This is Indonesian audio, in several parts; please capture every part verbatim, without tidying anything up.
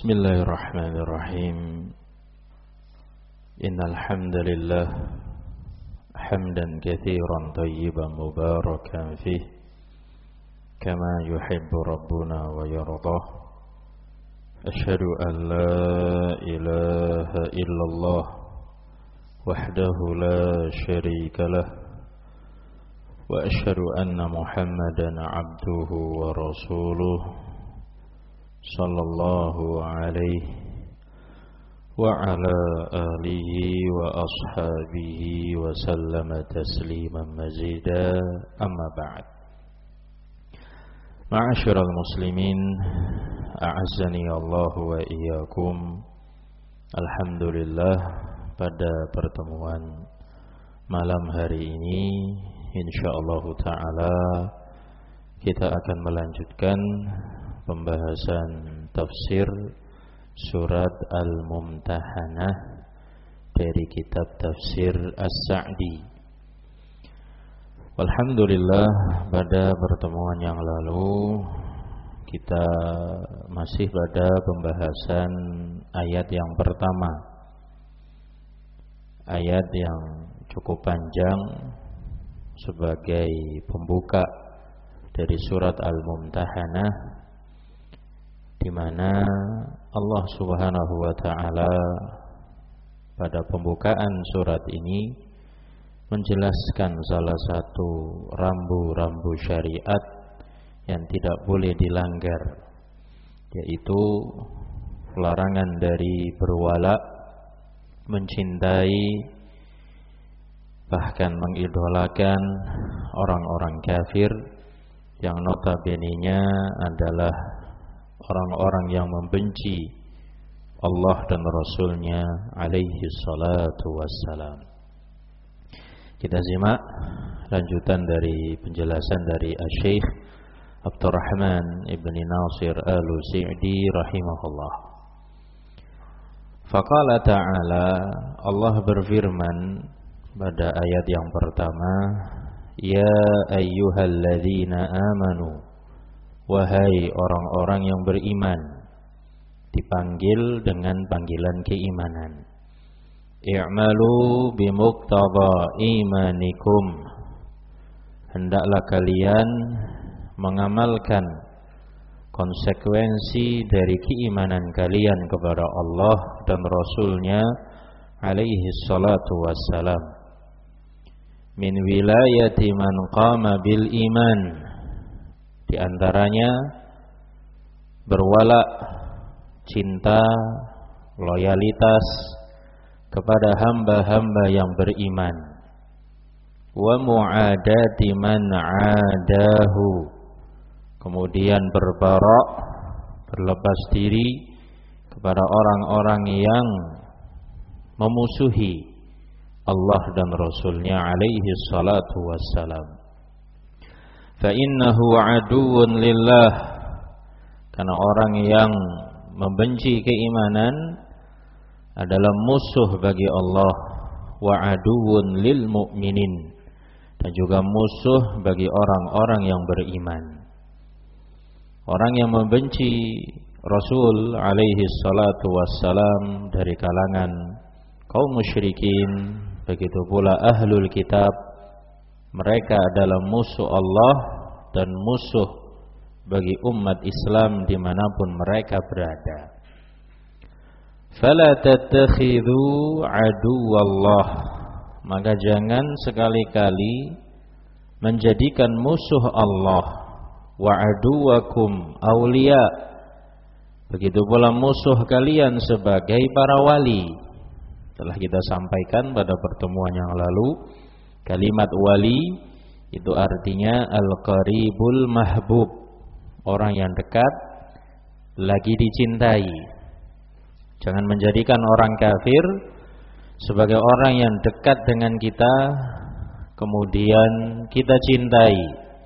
Bismillahirrahmanirrahim. Innal hamdalillah hamdan katsiran thayyiban mubarakan fihi kama yuhibbu rabbuna wa yardah. Asyhadu an la ilaha illallah wahdahu la syarika lah wa asyhadu anna Muhammadan abduhu wa rasuluh sallallahu alaihi wa ala alihi wa ashabihi wa sallama tasliman mazida, amma ba'd. Ma'asyiral muslimin, a'azzani Allah wa iyyakum. Alhamdulillah, pada pertemuan malam hari ini insyaallah taala kita akan melanjutkan pembahasan tafsir surat Al-Mumtahanah dari kitab tafsir As-Sa'di. Alhamdulillah, pada pertemuan yang lalu kita masih pada pembahasan ayat yang pertama, ayat yang cukup panjang sebagai pembuka dari surat Al-Mumtahanah, di mana Allah Subhanahu wa taala pada pembukaan surat ini menjelaskan salah satu rambu-rambu syariat yang tidak boleh dilanggar, yaitu larangan dari berwala, mencintai, bahkan mengidolakan orang-orang kafir yang notabene-nya adalah orang-orang yang membenci Allah dan Rasulnya alaihi salatu wassalam. Kita simak lanjutan dari penjelasan dari Asy-Syaikh Abdurrahman Ibn Nasir Al-Sa'di rahimahullah. Faqala ta'ala, Allah berfirman pada ayat yang pertama, ya ayyuhalladzina amanu, wahai orang-orang yang beriman, dipanggil dengan panggilan keimanan. I'malu bimuqtada imanikum, hendaklah kalian mengamalkan konsekuensi dari keimanan kalian kepada Allah dan Rasulnya alaihi salatu wassalam. Min wilayati man qama bil iman, di antaranya berwala, cinta, loyalitas kepada hamba-hamba yang beriman. Wa mu'adati man 'adahu, kemudian berbarok, berlepas diri kepada orang-orang yang memusuhi Allah dan Rasulnya alaihi salatu wassalam. Fa innahu aduwwun lillah, karena orang yang membenci keimanan adalah musuh bagi Allah, wa aduwwun lil mu'minin, dan juga musuh bagi orang-orang yang beriman. Orang yang membenci Rasul alaihi salatu wassalam dari kalangan kaum musyrikin, begitu pula ahlul kitab, mereka adalah musuh Allah dan musuh bagi umat Islam dimanapun mereka berada. Fala tattakhidhu aduwallah, maka jangan sekali-kali menjadikan musuh Allah wa aduwakum awliya, begitu pula musuh kalian sebagai para wali. Telah kita sampaikan pada pertemuan yang lalu, kalimat wali itu artinya al-qaribul mahbub, orang yang dekat lagi dicintai. Jangan menjadikan orang kafir sebagai orang yang dekat dengan kita kemudian kita cintai.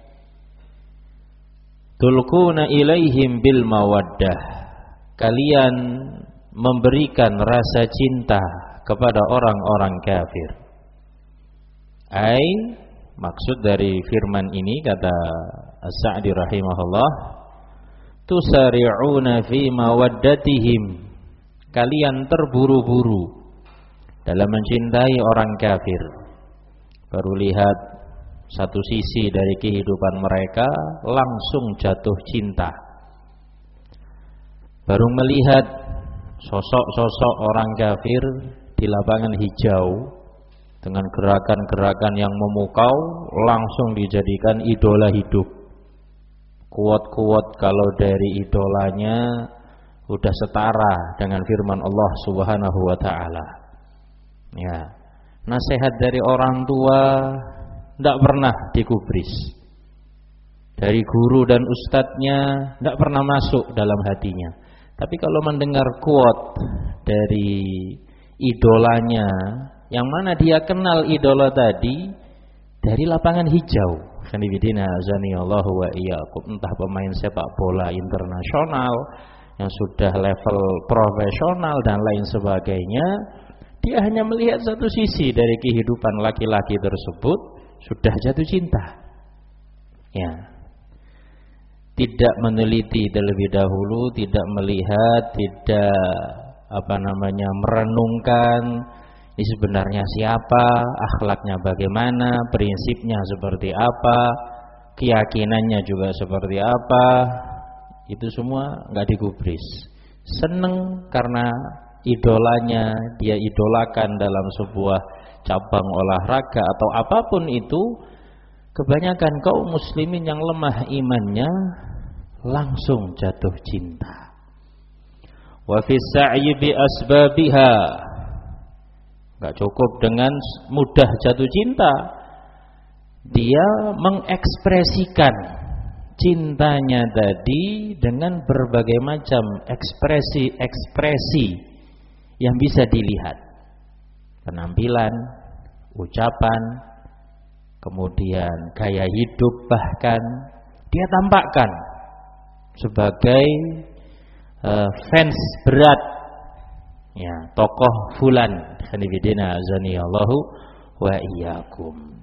Tulquna ilaihim bil mawaddah, kalian memberikan rasa cinta kepada orang-orang kafir. Ai, maksud dari firman ini kata As-Sa'di rahimahullah, tusari'una fi mawaddatihim, kalian terburu-buru dalam mencintai orang kafir. Baru lihat satu sisi dari kehidupan mereka, langsung jatuh cinta. Baru melihat sosok-sosok orang kafir di lapangan hijau dengan gerakan-gerakan yang memukau, langsung dijadikan idola hidup. Kuat-kuat kalau dari idolanya udah setara dengan firman Allah Subhanahu wa taala. Ya. Nasihat dari orang tua tidak pernah digubris. Dari guru dan ustadznya tidak pernah masuk dalam hatinya. Tapi kalau mendengar quote dari idolanya, yang mana dia kenal idola tadi dari lapangan hijau, khanifidina azanillahu wa iyyakum, entah pemain sepak bola internasional yang sudah level profesional dan lain sebagainya, dia hanya melihat satu sisi dari kehidupan laki-laki tersebut, sudah jatuh cinta. Ya. Tidak meneliti terlebih dahulu, tidak melihat, tidak apa namanya merenungkan ini sebenarnya siapa, akhlaknya bagaimana, prinsipnya seperti apa, keyakinannya juga seperti apa. Itu semua nggak digubris. Seneng karena idolanya dia idolakan dalam sebuah cabang olahraga atau apapun itu. Kebanyakan kaum muslimin yang lemah imannya langsung jatuh cinta. Wa fi sa'yi bi asbabiha, enggak cukup dengan mudah jatuh cinta, dia mengekspresikan cintanya tadi dengan berbagai macam ekspresi-ekspresi yang bisa dilihat. Penampilan, ucapan, kemudian gaya hidup, bahkan dia tampakkan sebagai uh, fans berat ya tokoh fulan, hanifidina azanillahu wa iyyakum.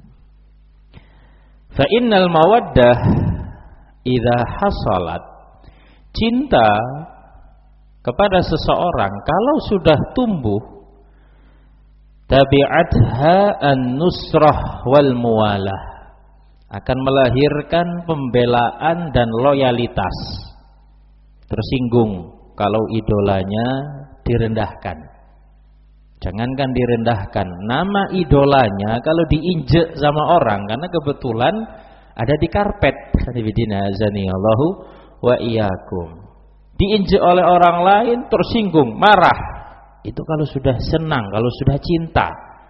Fa innal mawaddah idza hasalat, cinta kepada seseorang kalau sudah tumbuh, tabi'atha an-nusrah wal muwalah, akan melahirkan pembelaan dan loyalitas. Tersinggung kalau idolanya direndahkan. Jangankan direndahkan, nama idolanya kalau diinjek sama orang, karena kebetulan ada di karpet, hadibidina azanillahu wa iyyakum, diinjek oleh orang lain, tersinggung, marah. Itu kalau sudah senang, kalau sudah cinta.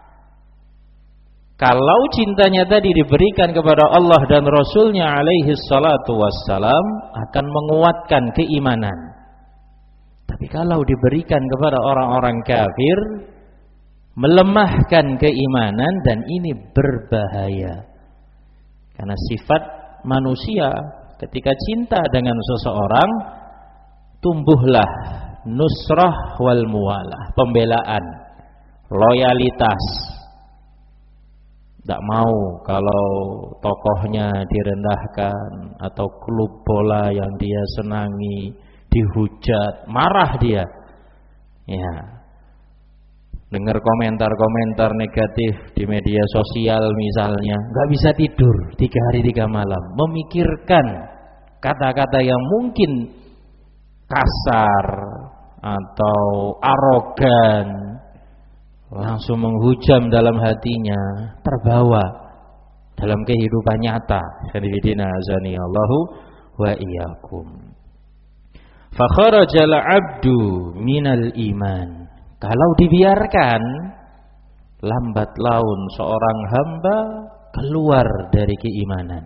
Kalau cintanya tadi diberikan kepada Allah dan Rasulnya alaihi salatu wassalam, akan menguatkan keimanan. Tapi kalau diberikan kepada orang-orang kafir, melemahkan keimanan, dan ini berbahaya. Karena sifat manusia ketika cinta dengan seseorang, tumbuhlah nusrah wal muwalah, pembelaan, loyalitas. Tidak mau kalau tokohnya direndahkan atau klub bola yang dia senangi dihujat, marah dia. Ya. Dengar komentar-komentar negatif di media sosial misalnya, nggak bisa tidur tiga hari tiga malam, memikirkan kata-kata yang mungkin kasar atau arogan, langsung menghujam dalam hatinya, terbawa dalam kehidupan nyata. Hadidina azani Allahu wa iyyakum. Fa kharajal 'abdu minal iman. Kalau dibiarkan, lambat laun seorang hamba keluar dari keimanan.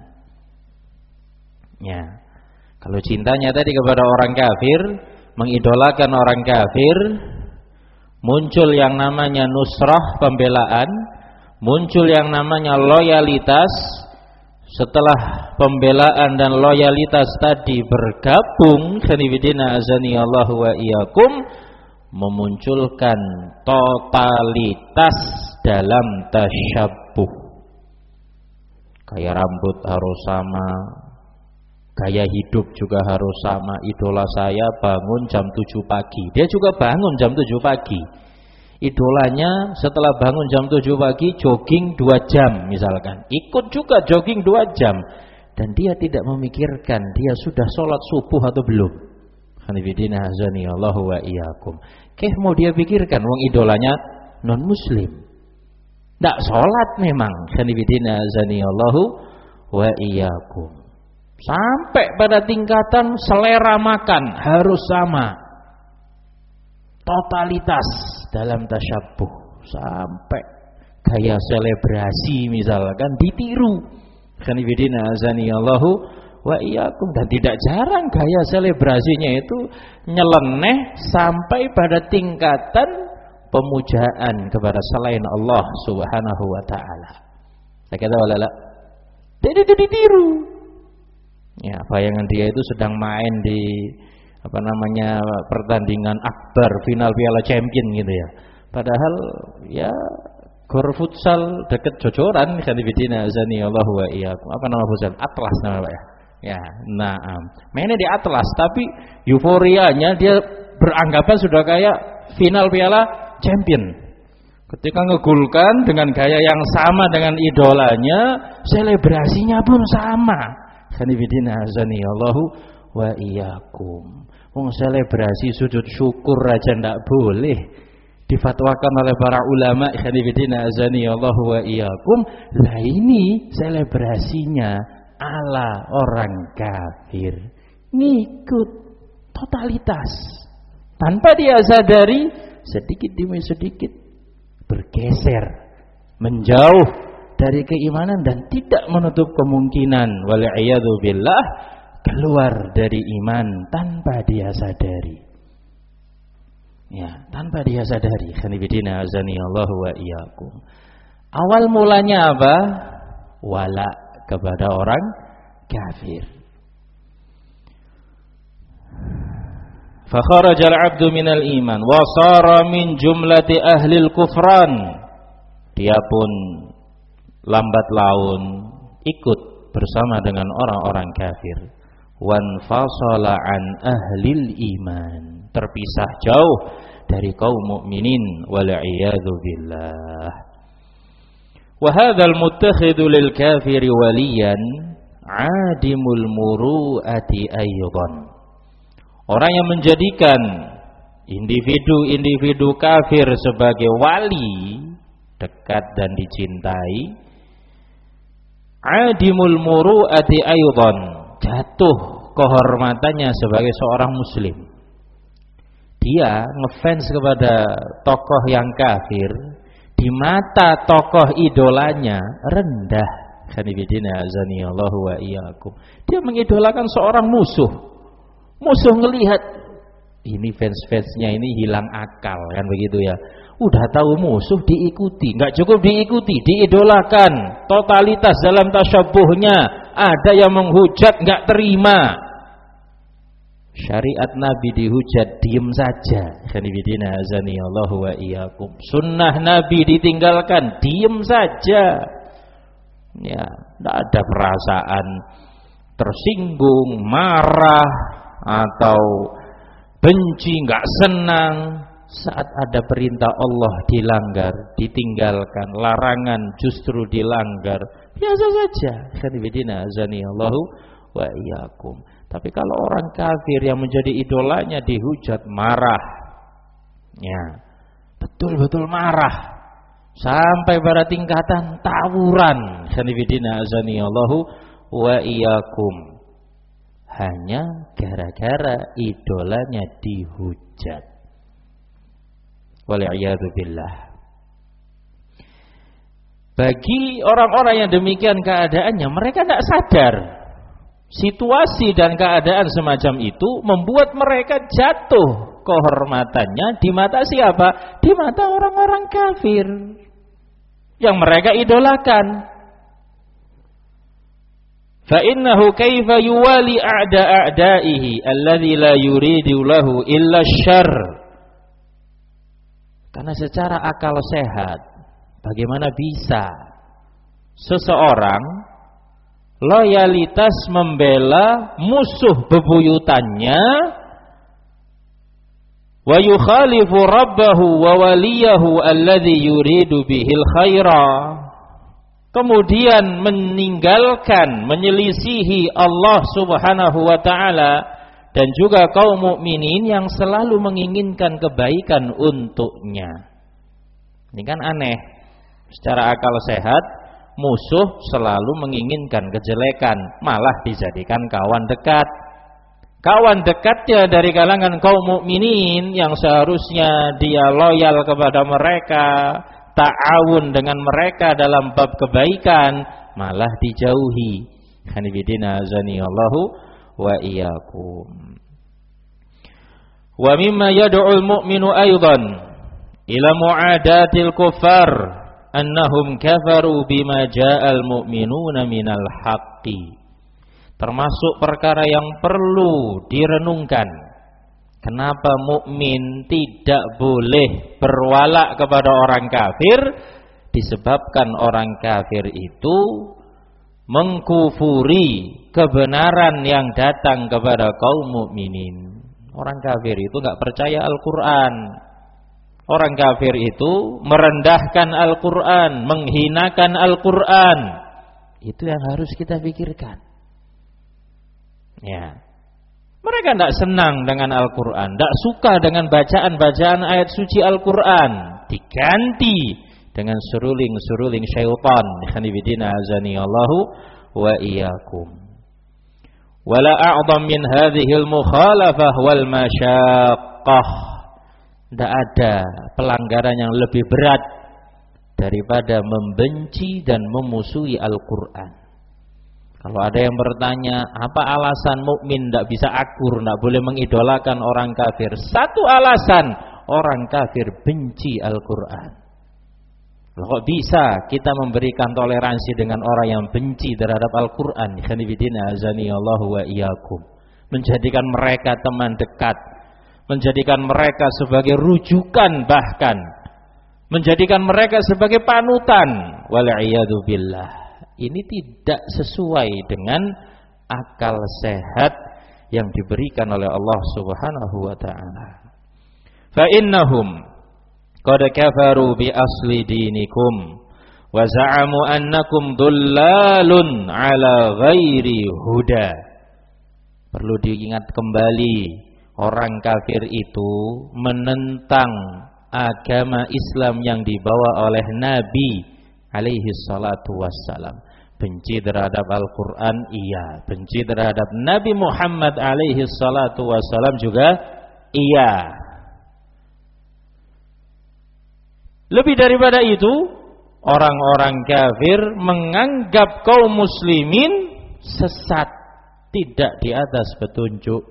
Ya. Kalau cintanya tadi kepada orang kafir, mengidolakan orang kafir, muncul yang namanya nusrah, pembelaan, muncul yang namanya loyalitas. Setelah pembelaan dan loyalitas tadi bergabung, khanifidina azani Allahu wa iyyakum, memunculkan totalitas dalam tasyabbuh. Kayak rambut harus sama, gaya hidup juga harus sama. Idola saya bangun jam tujuh pagi, dia juga bangun jam tujuh pagi. Idolanya setelah bangun jam tujuh pagi jogging dua jam misalkan, ikut juga jogging dua jam, dan dia tidak memikirkan dia sudah sholat subuh atau belum. Hanifidina azani Allahu wa iyyakum. Keh mau dia pikirkan, wong idolanya non muslim, tidak sholat memang. Hanifidina azani Allahu wa iyyakum. Sampai pada tingkatan selera makan harus sama, totalitas dalam tasyabuh, sampai gaya selebrasi misalkan ditiru. Khanifidina azani Allahu wa iyyakum. Dan tidak jarang gaya selebrasinya itu nyeleneh sampai pada tingkatan pemujaan kepada selain Allah Subhanahu wa taala. Saya kata wala tidak itu ditiru. Ya, bayangan dia itu sedang main di apa namanya pertandingan akbar final Piala Champion gitu ya. Padahal ya gor futsal deket Jojoran. Khanifidina azani Allahu wa iyyakum. Apa nama futsal? Atlas nama Pak ya. Ya, nah mainnya di Atlas, tapi euforianya dia beranggapan sudah kayak final Piala Champion. Ketika ngegulkan dengan gaya yang sama dengan idolanya, selebrasinya pun sama. Khanifidina azani Allahu wa iyyakum. Wong selebrasi sujud syukur aja ndak boleh, difatwakan oleh para ulama. Khanifidina azani Allahu wa iyyakum. Lah ini selebrasinya ala orang kafir, ngikut totalitas tanpa dia sadari, sedikit demi sedikit bergeser menjauh dari keimanan dan tidak menutup kemungkinan wal'iyadu billah keluar dari iman tanpa dia sadari. Ya, tanpa dia sadari. Khanifidina azani Allahu wa iyyakum. Awal mulanya apa? Wala kepada orang kafir. Fa kharajal 'abdu minal iman wa sara min jumlati ahlil kufran. Dia pun lambat laun ikut bersama dengan orang-orang kafir. Wan fasala an ahlil iman, terpisah jauh dari kaum mukminin wal iyadu billah. Wa hadzal muttakhidhu lil kafiri waliyan adimul muru'ati aidan. Orang yang menjadikan individu-individu kafir sebagai wali, dekat dan dicintai, adimul muru'ati aidan, jatuh kehormatannya sebagai seorang muslim. Dia ngefans kepada tokoh yang kafir, di mata tokoh idolanya rendah. Khanifidina azani Allahu wa iyyakum. Dia mengidolakan seorang musuh. Musuh ngelihat ini fans-fansnya ini hilang akal, kan begitu ya. Udah tahu musuh diikuti, nggak cukup diikuti, diidolakan. Totalitas dalam tasyabuhnya, ada yang menghujat nggak terima. Syariat Nabi dihujat, diem saja. Khanifidina azani Allahu wa iyyakum. Sunnah Nabi ditinggalkan, diem saja. Ya, tidak ada perasaan tersinggung, marah atau benci, nggak senang saat ada perintah Allah dilanggar, ditinggalkan, larangan justru dilanggar, biasa saja. Khanifidina azani Allahu wa iyyakum. Tapi kalau orang kafir yang menjadi idolanya dihujat, marah, ya betul-betul marah, sampai pada tingkatan tawuran. Khanifidina azani Allahu wa iyyakum. Hanya gara-gara idolanya dihujat. Wal'iyadu billah. Bagi orang-orang yang demikian keadaannya, mereka tidak sadar situasi dan keadaan semacam itu membuat mereka jatuh kehormatannya di mata siapa? Di mata orang-orang kafir yang mereka idolakan. Fa innahu kaifa yuwali a'da a'daihi alladzi la yuridu lahu illa syarr. Karena secara akal sehat, bagaimana bisa seseorang loyalitas membela musuh bebuyutannya, wa yukhalifu rabbahu wa waliyahu alladhi yuridu bihil khaira, kemudian meninggalkan, menyelisihi Allah Subhanahu wa taala dan juga kaum mukminin yang selalu menginginkan kebaikan untuknya. Ini kan aneh. Secara akal sehat, musuh selalu menginginkan kejelekan, malah dijadikan kawan dekat. Kawan dekatnya dari kalangan kaum mukminin yang seharusnya dia loyal kepada mereka, ta'awun dengan mereka dalam bab kebaikan, malah dijauhi. Hanifidina azanillahu wa iyyakum. Wa mimma yad'ul mu'minu aidan ila mu'adatil kuffar annahum kafaru bima ja'al mu'minuna minal haqqi. Termasuk perkara yang perlu direnungkan, kenapa mukmin tidak boleh berwala kepada orang kafir, disebabkan orang kafir itu mengkufuri kebenaran yang datang kepada kaum mukminin. Orang kafir itu enggak percaya Al-Qur'an. Orang kafir itu merendahkan Al-Qur'an, menghinakan Al-Qur'an. Itu yang harus kita pikirkan. Ya. Mereka tidak senang dengan Al-Qur'an, tidak suka dengan bacaan-bacaan ayat suci Al-Qur'an, diganti dengan seruling-seruling syaitan. Hanifidina azanillahu wa iyyakum. Wala a'dham min hadhihi al-mukhalafah wal masyaqqah. Tidak ada pelanggaran yang lebih berat daripada membenci dan memusuhi Al-Qur'an. Kalau ada yang bertanya, apa alasan mukmin tidak bisa akur, tidak boleh mengidolakan orang kafir? Satu alasan, orang kafir benci Al-Qur'an. Kok bisa kita memberikan toleransi dengan orang yang benci terhadap Al-Qur'an? Khanifidina azanillahu wa iyyakum. Menjadikan mereka teman dekat, menjadikan mereka sebagai rujukan, bahkan menjadikan mereka sebagai panutan. Wal'iyadu billah. Ini tidak sesuai dengan akal sehat yang diberikan oleh Allah Subhanahu wa taala. Fa innahum qad kafaru bi asli dinikum wa za'amu annakum dhullalun ala ghairi huda. Perlu diingat kembali, orang kafir itu menentang agama Islam yang dibawa oleh Nabi alaihi salatu wassalam. Benci terhadap Al-Quran, iya. Benci terhadap Nabi Muhammad alaihi salatu wassalam juga, iya. Lebih daripada itu, orang-orang kafir menganggap kaum muslimin sesat, tidak di atas petunjuk.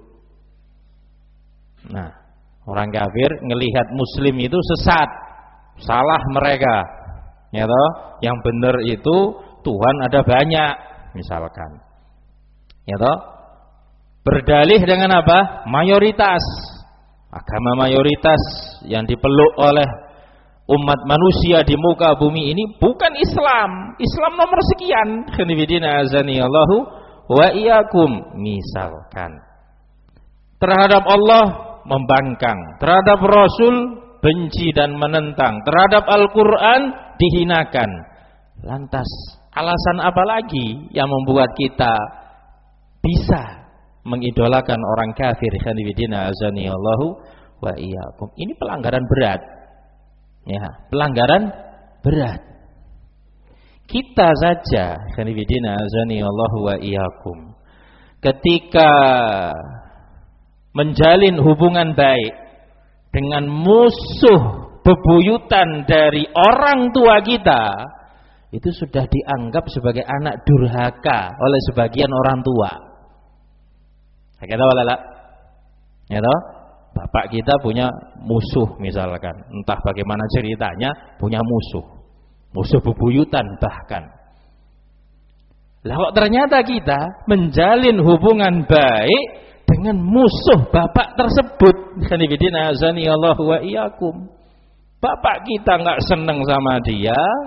Nah, orang kafir ngelihat muslim itu sesat, salah mereka. Ya toh, yang benar itu Tuhan ada banyak, misalkan. Ya toh? Berdalih dengan apa? Mayoritas. Agama mayoritas yang dipeluk oleh umat manusia di muka bumi ini bukan Islam. Islam nomor sekian. Khanifidina azanillahu wa iyyakum. Misalkan terhadap Allah membangkang, terhadap Rasul benci dan menentang, terhadap Al-Quran dihinakan. Lantas alasan apa lagi yang membuat kita bisa mengidolakan orang kafir? Khanifidina azanillahu wa iyyakum. Ini pelanggaran berat. Ya, pelanggaran berat. Kita saja, khanifidina azanillahu wa iyyakum, ketika menjalin hubungan baik dengan musuh bebuyutan dari orang tua kita, itu sudah dianggap sebagai anak durhaka oleh sebagian orang tua. Saya kata wala, ya toh? Bapak kita punya musuh misalkan, entah bagaimana ceritanya, punya musuh, musuh bebuyutan bahkan. Lah kok ternyata kita menjalin hubungan baik dengan musuh bapak tersebut. Khanifidina azanillahu wa iyyakum. Bapak kita enggak senang sama dia,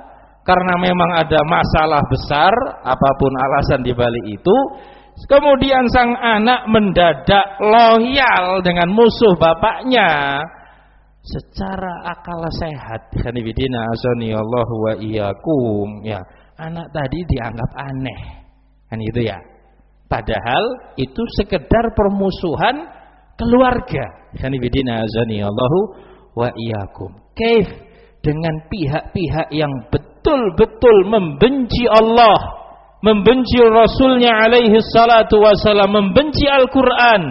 karena memang ada masalah besar, apapun alasan dibalik itu, kemudian sang anak mendadak loyal dengan musuh bapaknya, secara akal sehat, kanibidina azani Allah wa iyyakum, ya, anak tadi dianggap aneh, kan itu ya. Padahal itu sekedar permusuhan keluarga, kanibidina azani Allah wa iyyakum. Kaif dengan pihak-pihak yang betul-betul membenci Allah, membenci Rasulnya alaihi salatu wassalam, membenci Al-Quran.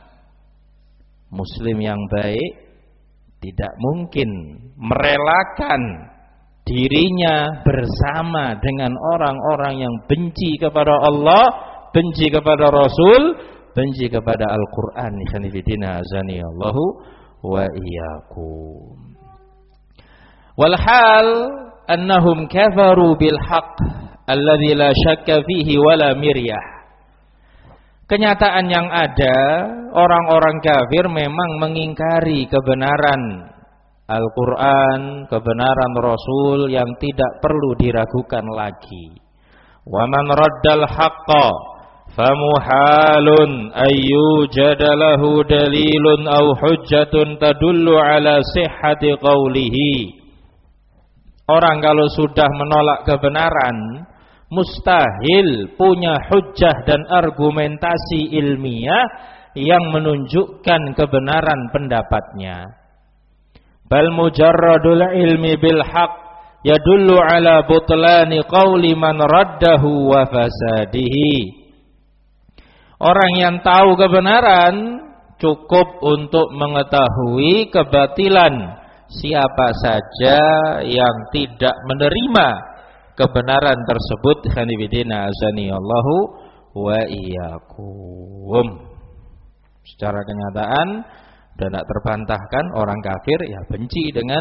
Muslim yang baik tidak mungkin merelakan dirinya bersama dengan orang-orang yang benci kepada Allah, benci kepada Rasul, benci kepada Al-Quran. Khanifidina azani Allahu wa iyyakum. Walhal annahum kafaru bil haqq alladzi la syakka fihi wala miryah. Kenyataan yang ada, orang-orang kafir memang mengingkari kebenaran Al-Quran, kebenaran Rasul yang tidak perlu diragukan lagi. Wa man raddal haqqa famuhalun ayyujada lahu dalilun aw hujjatun tadullu ala sihhati qawlihi. Orang kalau sudah menolak kebenaran, mustahil punya hujjah dan argumentasi ilmiah yang menunjukkan kebenaran pendapatnya. Bal mujarradul ilmi bil haqq yadullu ala butlani qawli man raddahu wa fasadihi. Orang yang tahu kebenaran cukup untuk mengetahui kebatilan siapa saja yang tidak menerima kebenaran tersebut. Khanifidina azani Allahu wa iyyakum. Secara kenyataan dan tak terbantahkan, orang kafir ya benci dengan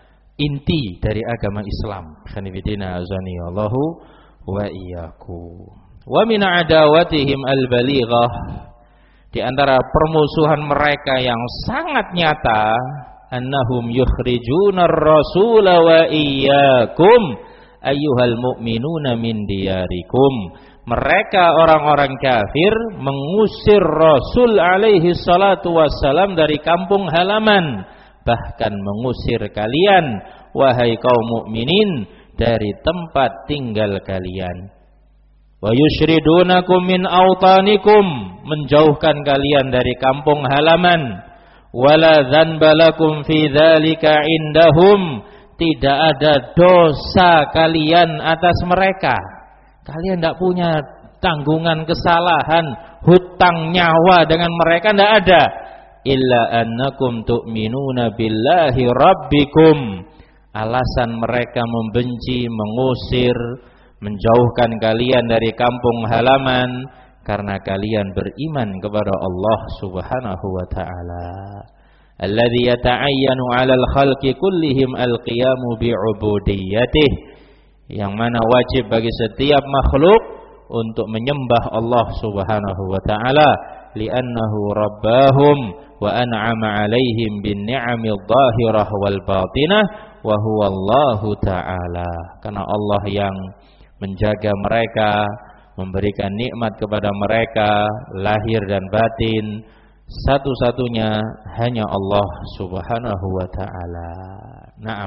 inti dari agama Islam. Khanifidina azani Allahu wa iyyakum. Wa min adawatihim al-balighah, di antara permusuhan mereka yang sangat nyata, annahum yukhrijuna ar-rasula wa iyyakum ayyuhal mu'minuna min diyarikum. Mereka orang-orang kafir mengusir Rasul alaihi salatu wassalam dari kampung halaman, bahkan mengusir kalian wahai kaum mukminin dari tempat tinggal kalian. Wa yushridunakum min awtanikum, menjauhkan kalian dari kampung halaman. Wala dzanba lakum fi dzalika indahum, tidak ada dosa kalian atas mereka. Kalian tidak punya tanggungan kesalahan, hutang nyawa dengan mereka, tidak ada. Illa annakum tu'minuna billahi rabbikum. Alasan mereka membenci, mengusir, menjauhkan kalian dari kampung halaman karena kalian beriman kepada Allah Subhanahu wa taala. Alladzi yata'ayyanu 'alal khalqi kullihim al-qiyamu bi'ubudiyyatih, yang mana wajib bagi setiap makhluk untuk menyembah Allah Subhanahu wa taala, li'annahu rabbahum wa an'ama 'alaihim bin ni'amil dhahirah wal batinah wa huwa Allahu taala. Karena Allah yang menjaga mereka, memberikan nikmat kepada mereka lahir dan batin, satu-satunya hanya Allah Subhanahu wa taala. Naam.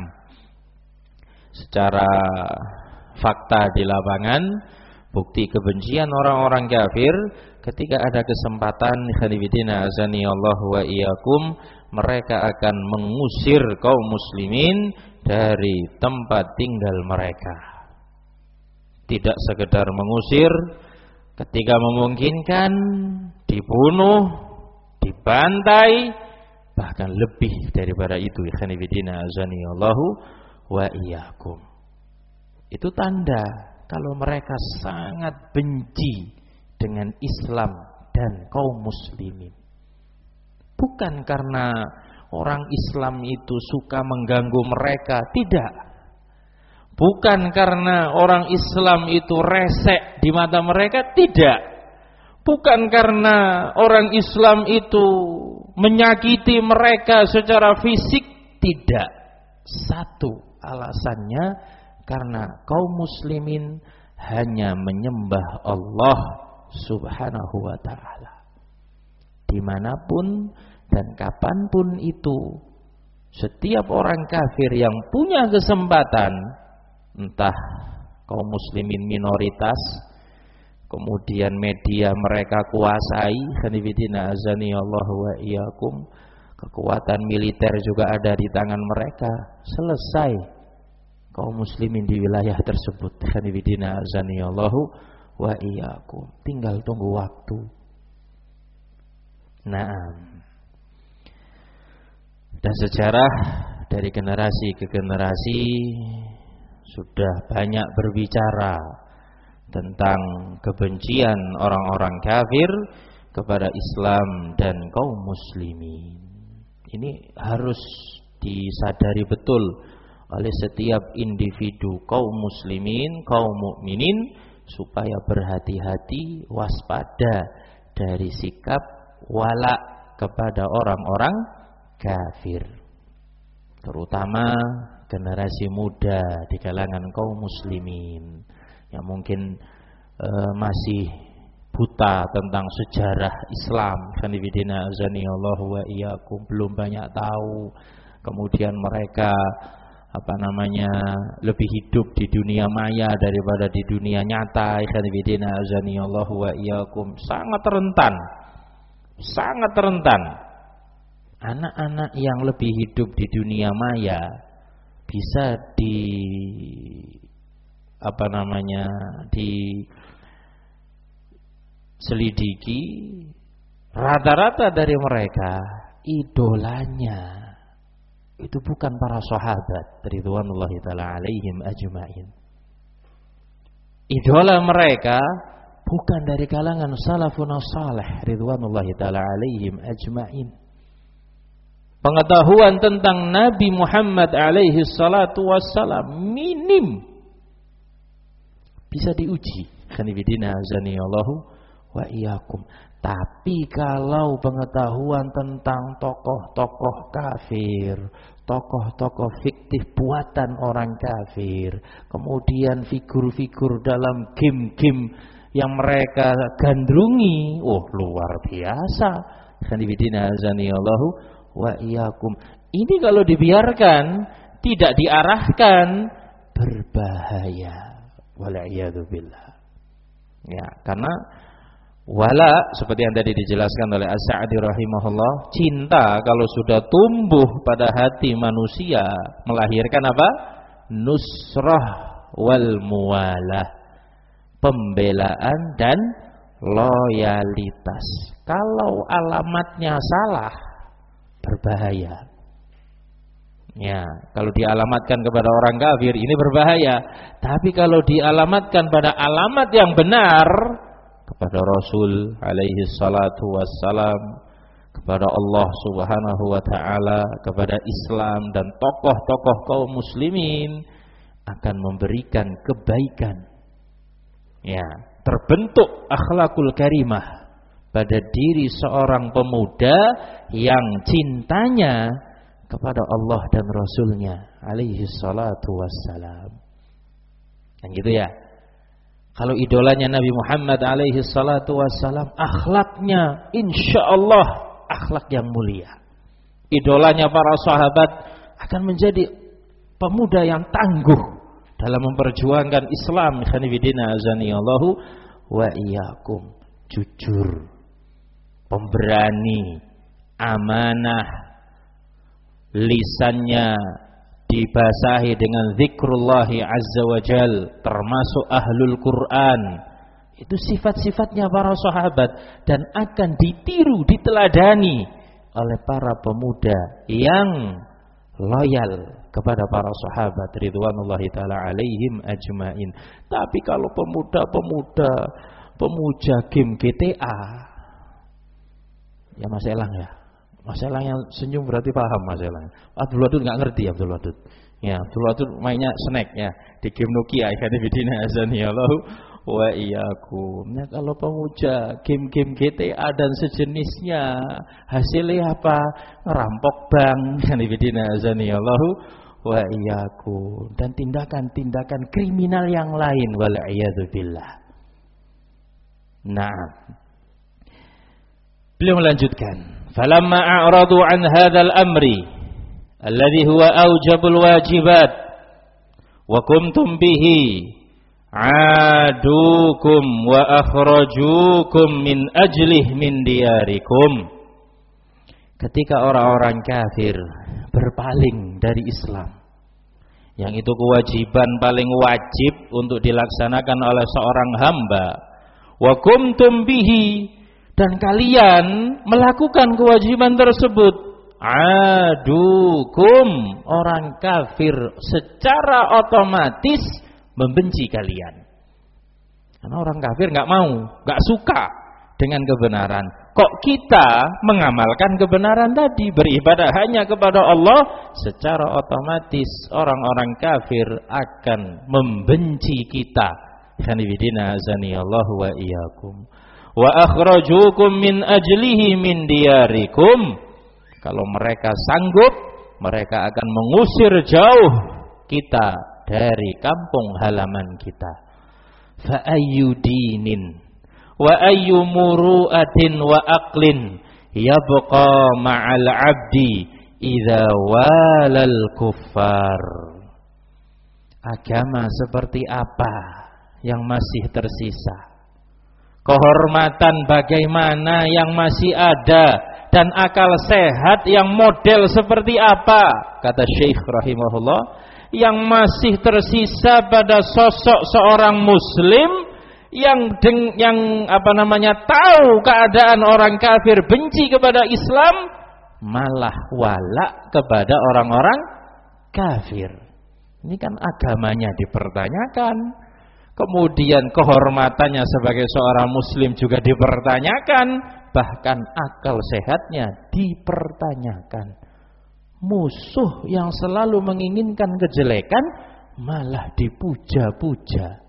Secara fakta di lapangan, bukti kebencian orang-orang kafir ketika ada kesempatan, khanifidina azani Allah wa iyyakum, mereka akan mengusir kaum muslimin dari tempat tinggal mereka. Tidak sekedar mengusir, ketika memungkinkan dibunuh, dibantai, bahkan lebih daripada itu. Khanifidina azani Allahu wa iyyakum. Itu tanda kalau mereka sangat benci dengan Islam dan kaum muslimin. Bukan karena orang Islam itu suka mengganggu mereka, tidak. Bukan karena orang Islam itu resek di mata mereka, tidak. Bukan karena orang Islam itu menyakiti mereka secara fisik, tidak. Satu alasannya, Karena kaum muslimin hanya menyembah Allah subhanahu wa ta'ala. Dimanapun dan kapanpun itu, setiap orang kafir yang punya kesempatan, entah kaum muslimin minoritas, kemudian media mereka kuasai, khanifidina azani Allah wa iyyakum, kekuatan militer juga ada di tangan mereka, selesai kaum muslimin di wilayah tersebut, khanifidina azani Allah wa iyyakum, tinggal tunggu waktu. Naam. Dan sejarah dari generasi ke generasi sudah banyak berbicara tentang kebencian orang-orang kafir kepada Islam dan kaum muslimin. Ini harus disadari betul oleh setiap individu kaum muslimin, kaum mukminin, supaya berhati-hati, waspada dari sikap wala kepada orang-orang kafir, terutama generasi muda di kalangan kaum muslimin yang mungkin e, masih buta tentang sejarah Islam, khanifidina azanillahu wa iyyakum, belum banyak tahu. Kemudian mereka apa namanya lebih hidup di dunia maya daripada di dunia nyata, khanifidina azanillahu wa iyyakum, sangat rentan, sangat rentan. Anak-anak yang lebih hidup di dunia maya bisa di apa namanya diselidiki, rata-rata dari mereka idolanya itu bukan para sahabat ridwanullahi taala alaihim ajmain. Idola mereka bukan dari kalangan salafun salih ridwanullahi taala alaihim ajmain. Pengetahuan tentang Nabi Muhammad alaihi salatu wassalam minim, bisa diuji, khanifidina azanillahu wa iyyakum. Tapi kalau pengetahuan tentang tokoh-tokoh kafir, tokoh-tokoh fiktif buatan orang kafir, kemudian figur-figur dalam game-game yang mereka gandrungi, oh luar biasa, khanifidina azanillahu wa iyyakum. Ini kalau dibiarkan, tidak diarahkan, berbahaya. Wala'iyadzubillah. Ya, karena wala seperti yang tadi dijelaskan oleh As-Sa'di rahimahullah, cinta kalau sudah tumbuh pada hati manusia melahirkan apa? Nusrah wal muwalah, pembelaan dan loyalitas. Kalau alamatnya salah, berbahaya. Ya, kalau dialamatkan kepada orang kafir ini berbahaya. Tapi kalau dialamatkan pada alamat yang benar, kepada Rasul alaihi salatu wassalam, kepada Allah subhanahu wa ta'ala, kepada Islam dan tokoh-tokoh kaum muslimin, akan memberikan kebaikan. Ya, terbentuk akhlakul karimah pada diri seorang pemuda yang cintanya kepada Allah dan Rasulnya alaihi salatu wassalam. Kan gitu ya. Kalau idolanya Nabi Muhammad alaihi salatu wassalam, akhlaknya insyaallah akhlak yang mulia. Idolanya para sahabat akan menjadi pemuda yang tangguh dalam memperjuangkan Islam, khanifidina azanillahu wa iyyakum, jujur, pemberani, amanah, lisannya dibasahi dengan zikrullahi azza wa jal, termasuk ahlul Quran. Itu sifat-sifatnya para sahabat dan akan ditiru, diteladani oleh para pemuda yang loyal kepada para sahabat ridwanullahi taala alaihim ajmain. Tapi kalau pemuda-pemuda pemuja game G T A, ya Mas Elang ya, Mas Elang yang senyum berarti paham Mas Elang. Abdul Wadud nggak ngerti Abdul Wadud. Ya, Abdul Wadud mainnya snack ya di game Nokia. Ikhwan bidina azanillahu wa iyyakum. Nah, kalau pemuja game-game G T A dan sejenisnya, hasilnya apa? Ngerampok bank. Ikhwan bidina azanillahu wa iyyakum, dan tindakan-tindakan kriminal yang lain wal iyadzubillah. Nah, beliau melanjutkan, falamma a'radu an hadzal amri alladhi huwa aujabul wajibat wa kuntum bihi adukum wa akhrajukum min ajlih min diyarikum. Ketika orang-orang kafir berpaling dari Islam, yang itu kewajiban paling wajib untuk dilaksanakan oleh seorang hamba, wa kuntum bihi, dan kalian melakukan kewajiban tersebut, adukum, orang kafir secara otomatis membenci kalian. Karena orang kafir nggak mau, nggak suka dengan kebenaran. Kok kita mengamalkan kebenaran tadi, beribadah hanya kepada Allah, secara otomatis orang-orang kafir akan membenci kita. Khanibidina azani Allah wa iyyakum. Wa akhrajukum min ajlihi min diyarikum. Kalau mereka sanggup, mereka akan mengusir jauh kita dari kampung halaman kita. Fa ayyu dinin wa ayyu muru'atin wa aqlin yabqa ma'al 'abdi idza walal kuffar. Agama seperti apa yang masih tersisa? Kehormatan bagaimana yang masih ada? Dan akal sehat yang model seperti apa? Kata Syekh rahimahullah, yang masih tersisa pada sosok seorang muslim yang deng, yang apa namanya tahu keadaan orang kafir benci kepada Islam, malah wala kepada orang-orang kafir. Ini kan agamanya dipertanyakan, kemudian kehormatannya sebagai seorang muslim juga dipertanyakan, bahkan akal sehatnya dipertanyakan. Musuh yang selalu menginginkan kejelekan malah dipuja-puja.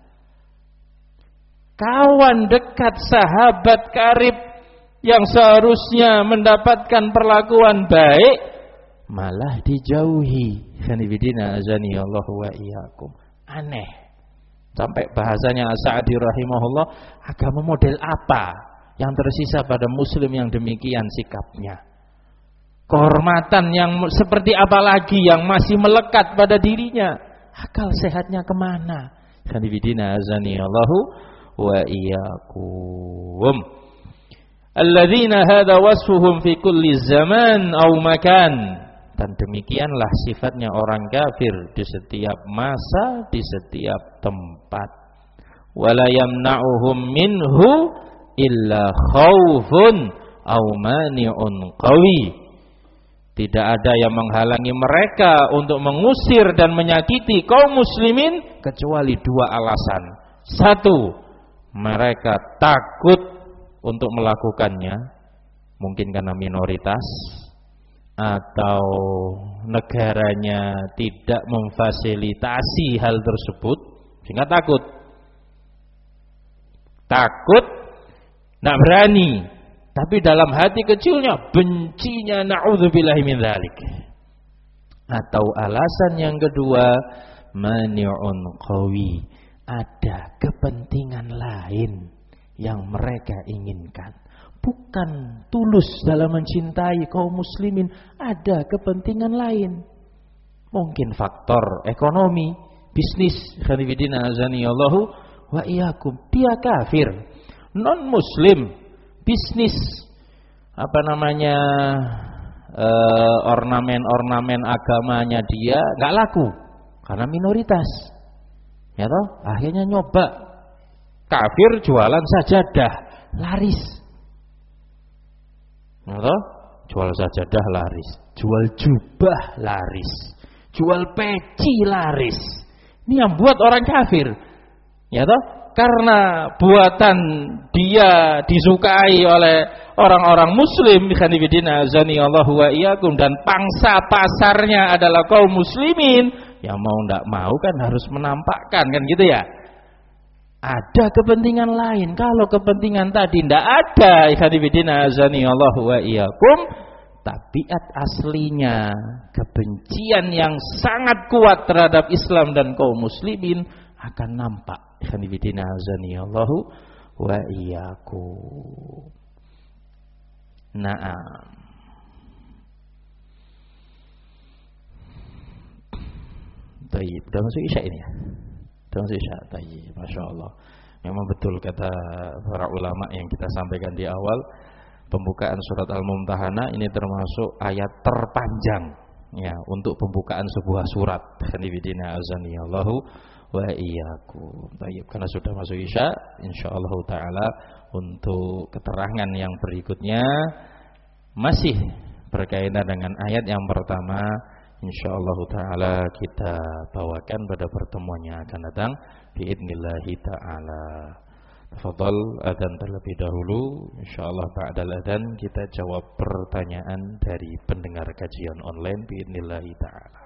Kawan dekat, sahabat karib yang seharusnya mendapatkan perlakuan baik malah dijauhi. Khanibidina azani Allah wa iyyakum. Aneh. Sampai bahasanya As-Sa'di rahimahullah, agama model apa yang tersisa pada muslim yang demikian sikapnya? Kehormatan yang seperti apa lagi yang masih melekat pada dirinya? Akal sehatnya kemana? Khanibidina azani Allahu wa iyyakum. Alladzina hadza wasfuhum fi kulli zaman aw makan. Dan demikianlah sifatnya orang kafir di setiap masa, di setiap tempat. Wala yamna'uhum minhu illa khaufun aw mani'un qawi. Tidak ada yang menghalangi mereka untuk mengusir dan menyakiti kaum muslimin kecuali dua alasan. Satu, mereka takut untuk melakukannya, mungkin karena minoritas atau negaranya tidak memfasilitasi hal tersebut, sehingga takut. Takut, tidak berani, tapi dalam hati kecilnya bencinya, na'udzubillahi min dzalik. Atau alasan yang kedua, mani'un qawi, ada kepentingan lain yang mereka inginkan. Bukan tulus dalam mencintai kaum muslimin, ada kepentingan lain. Mungkin faktor ekonomi, bisnis, khanifidina azani Allahu wa iyyakum. Dia kafir, non muslim, bisnis apa namanya eh, ornamen-ornamen agamanya dia nggak laku karena minoritas. Ya toh, akhirnya nyoba kafir jualan sajadah, laris. Ya toh, jual sajadah laris, jual jubah laris, jual peci laris. Ini yang buat orang kafir. Ya toh, karena buatan dia disukai oleh orang-orang muslim, khanifidina azani Allahu wa iyyakum, dan pangsa pasarnya adalah kaum muslimin, yang mau ndak mau kan harus menampakkan, kan gitu ya. Ada kepentingan lain. Kalau kepentingan tadi ndak ada, khanifidina azani Allahu wa iyyakum, tabiat aslinya kebencian yang sangat kuat terhadap Islam dan kaum muslimin akan nampak. Khanifidina azanillahu wa iyyakum. Naam. Tayyib, udah masuk isya ini ya? Udah masuk isya, tayyib, Masya Allah. Memang betul kata para ulama yang kita sampaikan di awal, pembukaan surat Al-Mumtahanah ini termasuk ayat terpanjang ya untuk pembukaan sebuah surat. Khanifidina azanillahu wa iyyakum. Tayyib, karena sudah masuk isya, insyaallah taala untuk keterangan yang berikutnya masih berkaitan dengan ayat yang pertama, insyaallah taala kita bawakan pada pertemuan yang akan datang biidznillah taala. Tafadhal adzan terlebih dahulu, insyaallah ba'dal adzan kita jawab pertanyaan dari pendengar kajian online biidznillah taala.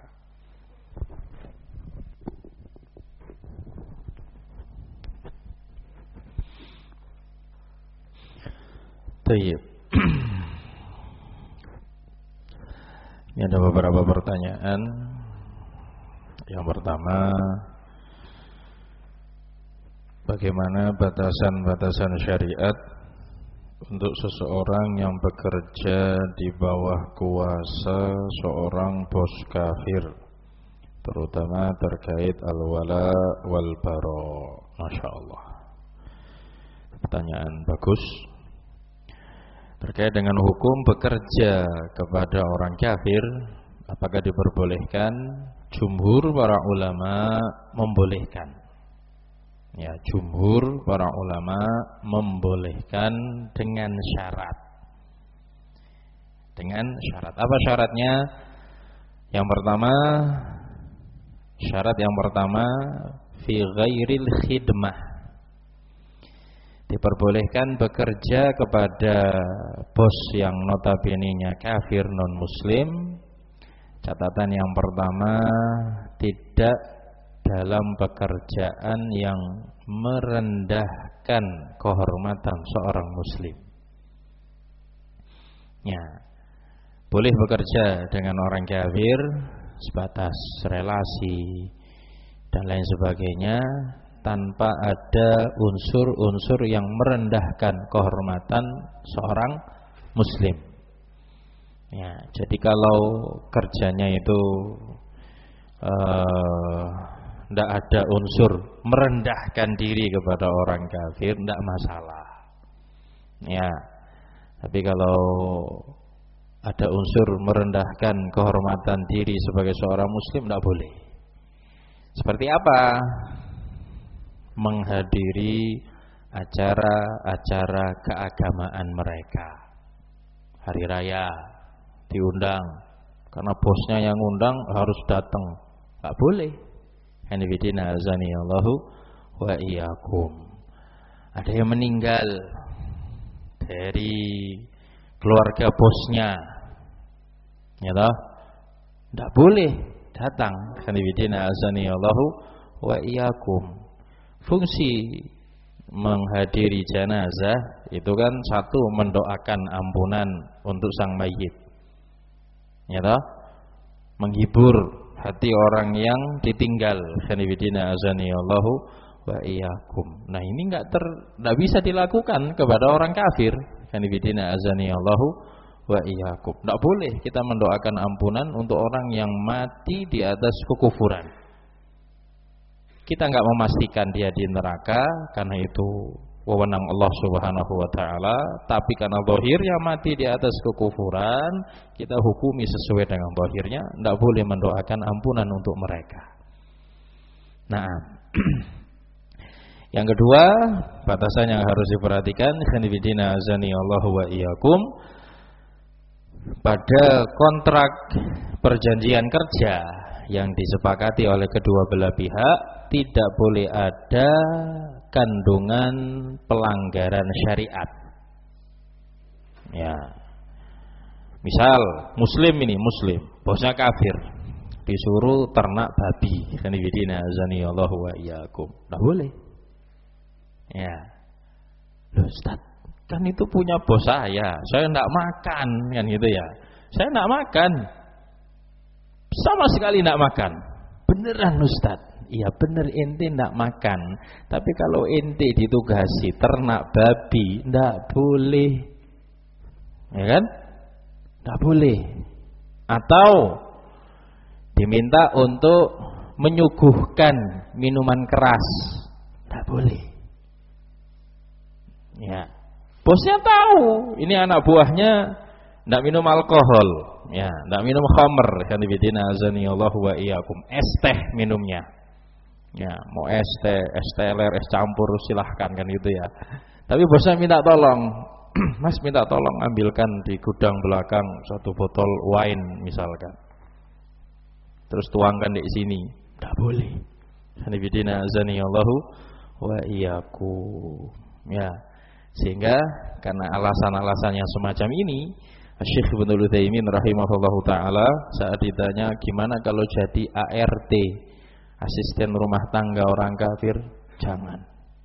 Baik. Ini ada beberapa pertanyaan. Yang pertama, bagaimana batasan-batasan syariat untuk seseorang yang bekerja di bawah kuasa seorang bos kafir, terutama terkait al-wala wal bara? Masya Allah. Pertanyaan bagus. Terkait dengan hukum bekerja kepada orang kafir, apakah diperbolehkan? Jumhur para ulama membolehkan. Ya, jumhur para ulama membolehkan dengan syarat. Dengan syarat. Apa syaratnya? Yang pertama, syarat yang pertama fi ghairil khidmah. Diperbolehkan bekerja kepada bos yang notabene-nya kafir non muslim. Catatan yang pertama, tidak dalam pekerjaan yang merendahkan kehormatan seorang muslim. Ya, boleh bekerja dengan orang kafir sebatas relasi dan lain sebagainya, tanpa ada unsur-unsur yang merendahkan kehormatan seorang muslim. Ya, jadi kalau kerjanya itu tidak uh, ada unsur merendahkan diri kepada orang kafir, tidak masalah. Ya, tapi kalau ada unsur merendahkan kehormatan diri sebagai seorang muslim, tidak boleh. Seperti apa? Menghadiri acara-acara keagamaan mereka, hari raya diundang karena bosnya yang undang harus datang, nggak boleh. Hanifidina azanillahu wa iyyakum. Ada yang meninggal dari keluarga bosnya, ya toh, nggak boleh datang. Hanifidina azanillahu wa iyyakum. Fungsi menghadiri jenazah itu kan satu, mendoakan ampunan untuk sang mayit, ya toh, menghibur hati orang yang ditinggal. Khanifidina azanillahu wa iyyakum. Nah, ini enggak ter enggak bisa dilakukan kepada orang kafir. Khanifidina azanillahu wa iyyakum. Enggak boleh kita mendoakan ampunan untuk orang yang mati di atas kekufuran. Kita enggak memastikan dia di neraka karena itu wewenang Allah Subhanahu wa taala, tapi karena zahirnya mati di atas kekufuran, kita hukumi sesuai dengan zahirnya, tidak boleh mendoakan ampunan untuk mereka. Nah, yang kedua, batasan yang harus diperhatikan, khanifidina azanillahu wa iyyakum, pada kontrak perjanjian kerja yang disepakati oleh kedua belah pihak, tidak boleh ada kandungan pelanggaran syariat. Ya, misal muslim ini muslim, bosnya kafir, disuruh ternak babi, khanifidina azanillahu wa iyyakum, tidak boleh. Ya, loh Ustaz, kan itu punya bos saya, saya tidak makan, kan gitu ya. saya enggak makan. Sama sekali enggak makan. Beneran Ustaz? Iya bener, ente enggak makan. Tapi kalau ente ditugasi ternak babi, enggak boleh. Ya kan? Enggak boleh. Atau diminta untuk menyuguhkan minuman keras, enggak boleh. Ya. Bosnya tahu, ini anak buahnya enggak minum alkohol, ya, enggak minum khamr, kan bidina azani Allah wa iyyakum. Es teh minumnya. Ya, mau es teh, es teler, es campur silahkan kan gitu ya. Tapi bosnya minta tolong, Mas minta tolong ambilkan di gudang belakang satu botol wine misalkan. Terus tuangkan di sini, enggak boleh. Hanifidina azanillahu wa iyyakum. Ya. Sehingga karena alasan-alasan yang semacam ini, Syekh Ibnu Utsaimin rahimahullahu taala saat ditanya gimana kalau jadi A R T, asisten rumah tangga orang kafir, jangan.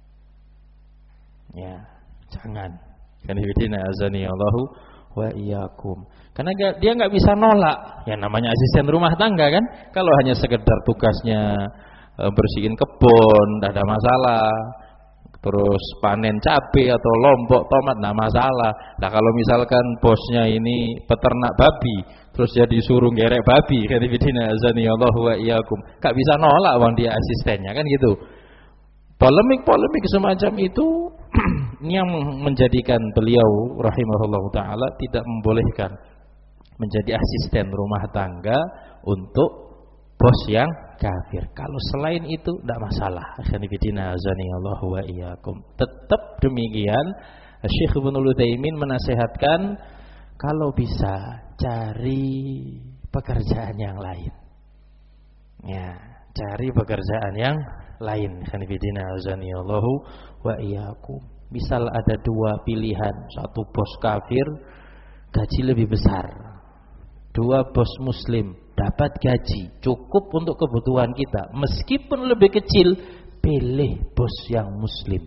Ya, jangan. Kanifidina azani Allahu wa iyyakum. Karena dia nggak bisa nolak. Ya namanya asisten rumah tangga kan, kalau hanya sekedar tugasnya e, bersihin kebun, tidak ada masalah. Terus panen cabai atau lombok tomat, nah masalah. Nah kalau misalkan bosnya ini peternak babi, terus dia disuruh gerek babi, kan ibidina azani Allah wa iyyakum, gak bisa nolak bang dia asistennya kan gitu. Polemik-polemik semacam itu yang menjadikan beliau rahimahullah taala tidak membolehkan menjadi asisten rumah tangga untuk bos yang kafir. Kalau selain itu tidak masalah. Khanifidina azanillahu wa iyyakum. Tetap demikian, Syekh Ibnu Utsaimin menasihatkan kalau bisa cari pekerjaan yang lain. Ya, cari pekerjaan yang lain. Khanifidina azanillahu wa iyyakum. Misal ada dua pilihan, satu bos kafir gaji lebih besar, dua bos muslim dapat gaji cukup untuk kebutuhan kita, meskipun lebih kecil, pilih bos yang muslim.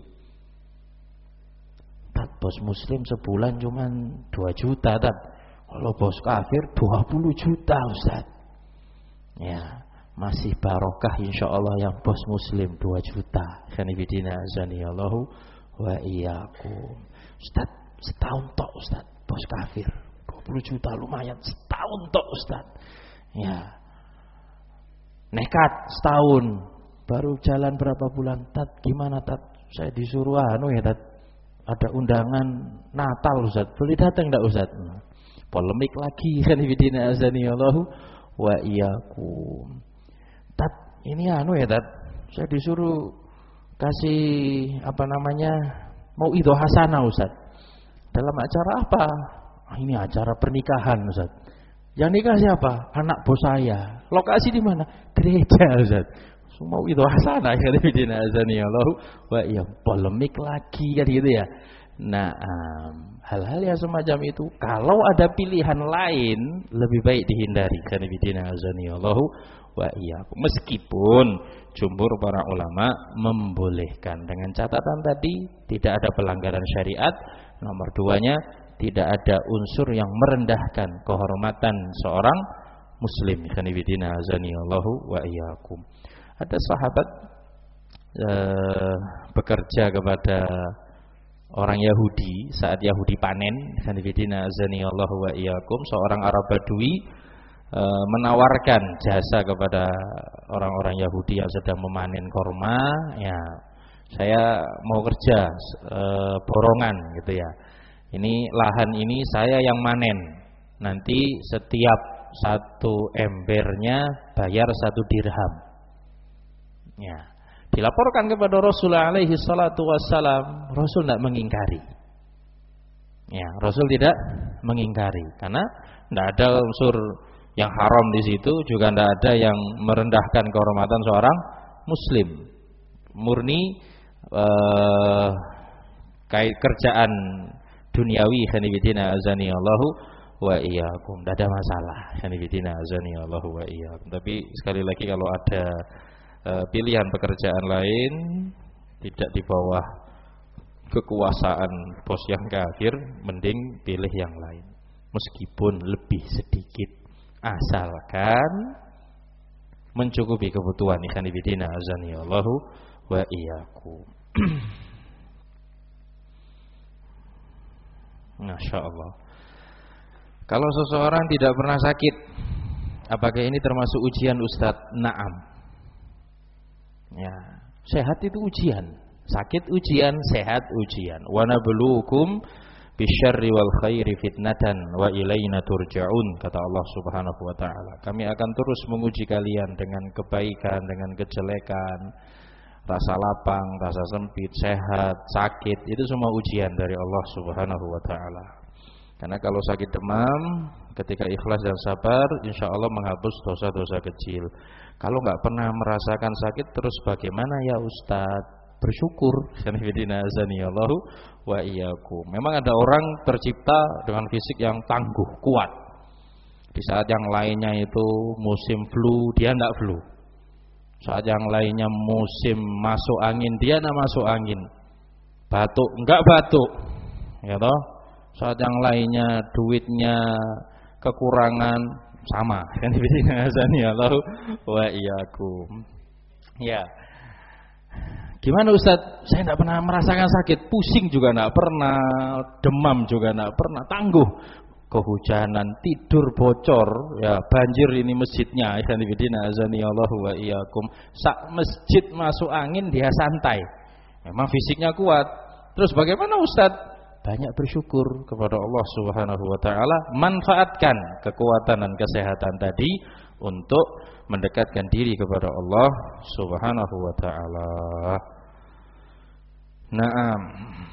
Tat, bos muslim sebulan cuma dua juta, tat. Kalau bos kafir dua puluh juta, Ustaz. Ya, masih barokah insyaallah yang bos muslim dua juta. Khanifidina azanillahu wa iyyakum. Ustaz, setahun tok Ustaz, bos kafir dua puluh juta lumayan setahun tok Ustaz. Ya, nekat setahun, baru jalan berapa bulan, tat gimana tat? Saya disuruh anu ya tat, ada undangan Natal Ustaz, boleh datang enggak Ustaz? Polemik lagi kan ibidina azanillahu wa iyyakum. Tat ini anu ya tat, saya disuruh kasih apa namanya mau idho hasanah Ustaz. Dalam acara apa? Ah, ini acara pernikahan Ustaz. Yang nikah siapa? Anak bos saya. Lokasi di mana? Gereja, Ustaz. Semua itu hasanah kan bidina azanillahu wa iya. Polemik lagi kan gitu ya. Nah, um, hal-hal yang semacam itu kalau ada pilihan lain lebih baik dihindari kan bidina azanillahu wa iya. Meskipun jumhur para ulama membolehkan dengan catatan tadi tidak ada pelanggaran syariat. Nomor duanya, tidak ada unsur yang merendahkan kehormatan seorang muslim. Khanifidina azanillahu wa iyyakum. Ada sahabat eh, bekerja kepada orang Yahudi saat Yahudi panen. Khanifidina azanillahu wa iyyakum. Seorang Arab Badui eh, menawarkan jasa kepada orang-orang Yahudi yang sedang memanen korma. Ya, saya mau kerja eh, borongan gitu ya. Ini lahan ini saya yang manen. Nanti setiap satu embernya bayar satu dirham. Ya, dilaporkan kepada Rasulullah alaihi salatu wassalam. Rasul tidak mengingkari. Ya, Rasul tidak mengingkari karena tidak ada unsur yang haram di situ, juga tidak ada yang merendahkan kehormatan seorang muslim. Murni eh, kait kerjaan duniawi. Khanifidina azanillahu wa iyyakum. Tidak ada masalah. Khanifidina azanillahu wa iyyakum. Tapi sekali lagi kalau ada uh, pilihan pekerjaan lain tidak di bawah kekuasaan bos yang kafir, mending pilih yang lain. meskipun lebih sedikit, asalkan mencukupi kebutuhan. Ikhwan fillah azani Allahu wa iyyakum. Masya Allah. Kalau seseorang tidak pernah sakit, apakah ini termasuk ujian Ustadz? Naam. Ya, sehat itu ujian, sakit ujian, sehat ujian. Wa nabluukum bisyarri wal khairi fitnatan wa ilaina turja'un, kata Allah Subhanahu wa taala. Kami akan terus menguji kalian dengan kebaikan, dengan kejelekan, rasa lapang, rasa sempit, sehat, sakit, itu semua ujian dari Allah Subhanahu wa taala. Karena kalau sakit demam, ketika ikhlas dan sabar, insya Allah menghapus dosa-dosa kecil. Kalau nggak pernah merasakan sakit, terus bagaimana ya Ustadz? Bersyukur. Allahu wa iyyakum. Memang ada orang tercipta dengan fisik yang tangguh, kuat. Di saat yang lainnya itu musim flu, dia enggak flu. Saat yang lainnya musim masuk angin, dia enggak masuk angin. Batuk, enggak batuk. Ya toh? Saat yang lainnya duitnya kekurangan, sama. Kan Allahu wa iyyakum. Ya. Gimana Ustadz? Saya tidak pernah merasakan sakit, pusing juga tidak pernah, demam juga tidak pernah, tangguh. Kehujanan, tidur bocor, ya banjir ini masjidnya. Ikhwan fillah azani Allahu wa iyyakum. Sak masjid masuk angin dia santai. Memang fisiknya kuat. Terus bagaimana Ustadz? Banyak bersyukur kepada Allah Subhanahu wa taala, manfaatkan kekuatan dan kesehatan tadi untuk mendekatkan diri kepada Allah Subhanahu wa taala. Naam.